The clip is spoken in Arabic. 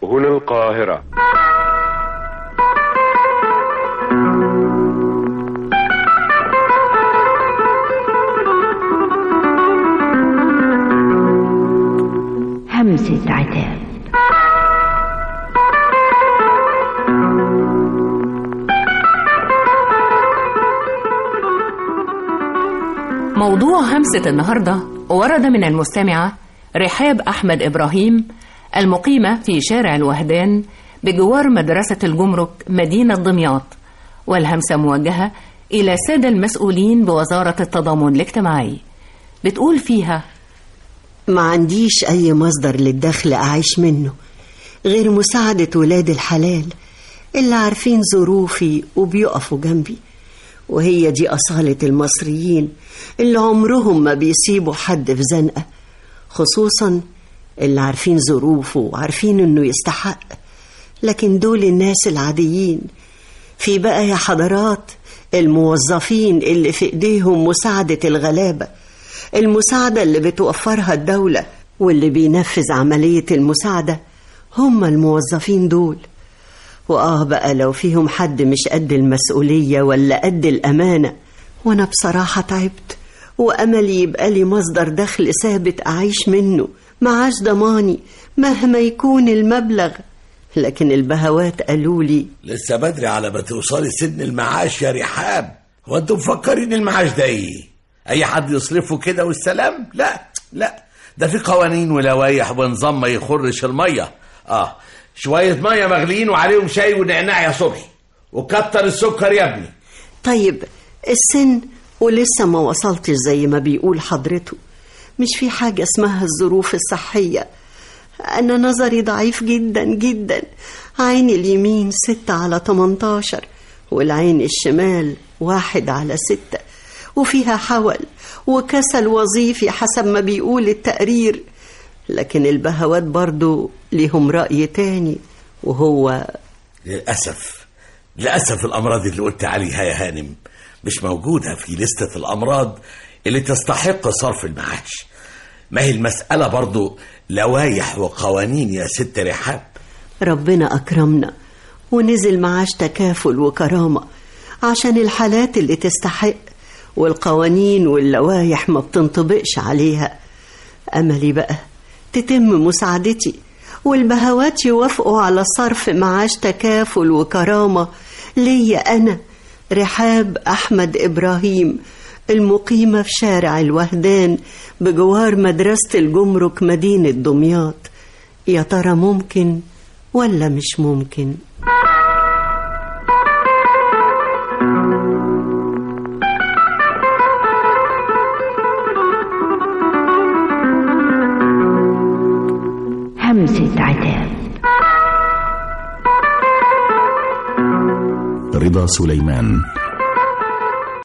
هنا القاهرة. همسة عتاب. موضوع همسة النهاردة ورد من المستمعة رحاب أحمد إبراهيم المقيمة في شارع الوهدان بجوار مدرسة الجمرك مدينة دمياط، والهمسة موجهة إلى السادة المسؤولين بوزارة التضامن الاجتماعي. بتقول فيها: ما عنديش أي مصدر للدخل أعيش منه غير مساعدة ولاد الحلال اللي عارفين ظروفي وبيقفوا جنبي، وهي دي أصالة المصريين اللي عمرهم ما بيسيبوا حد في زنقة، خصوصا اللي عارفين ظروفه وعارفين إنه يستحق. لكن دول الناس العاديين. في بقى يا حضرات الموظفين اللي في إيديهم مساعدة الغلابة، المساعدة اللي بتوفرها الدولة، واللي بينفذ عملية المساعدة هم الموظفين دول. بقى لو فيهم حد مش قد المسؤولية ولا قد الأمانة. وأنا بصراحة تعبت، وأملي يبقى لي مصدر دخل ثابت أعيش منه معاش ضماني مهما يكون المبلغ. لكن البهوات قالوا لي: لسه بدري على ما توصلي سن المعاش يا رحاب. هو انتم مفكرين المعاش ده ايه؟ اي حد يصرفه كده والسلام؟ لا، ده في قوانين ولوايح ونظام ما يخرش المية. شوية مية مغليين وعليهم شاي ونعناع يا صبحي، وكتر السكر يا ابني. طيب السن ولسه ما وصلتش زي ما بيقول حضرته. مش في حاجة اسمها الظروف الصحية. أنا نظري ضعيف جدا جدا، عيني اليمين 6/18 والعين الشمال 1/6، وفيها حول وكسل وظيفي حسب ما بيقول التقرير. لكن البهوات برضو ليهم رأي تاني، وهو للأسف الأمراض اللي قلت عليها يا هانم مش موجودة في لستة الأمراض اللي تستحق صرف المعاش. ما هي المسألة برضو لوايح وقوانين يا ست رحاب. ربنا أكرمنا ونزل معاش تكافل وكرامة عشان الحالات اللي تستحق، والقوانين واللوايح ما بتنطبقش عليها. أملي بقى تتم مساعدتي والبهوات يوافقوا على صرف معاش تكافل وكرامة ليا أنا رحاب أحمد إبراهيم المقيمة في شارع الوهدان بجوار مدرسة الجمرك مدينة دمياط. يا ترى ممكن ولا مش ممكن؟ همسة عتاب. رضا سليمان.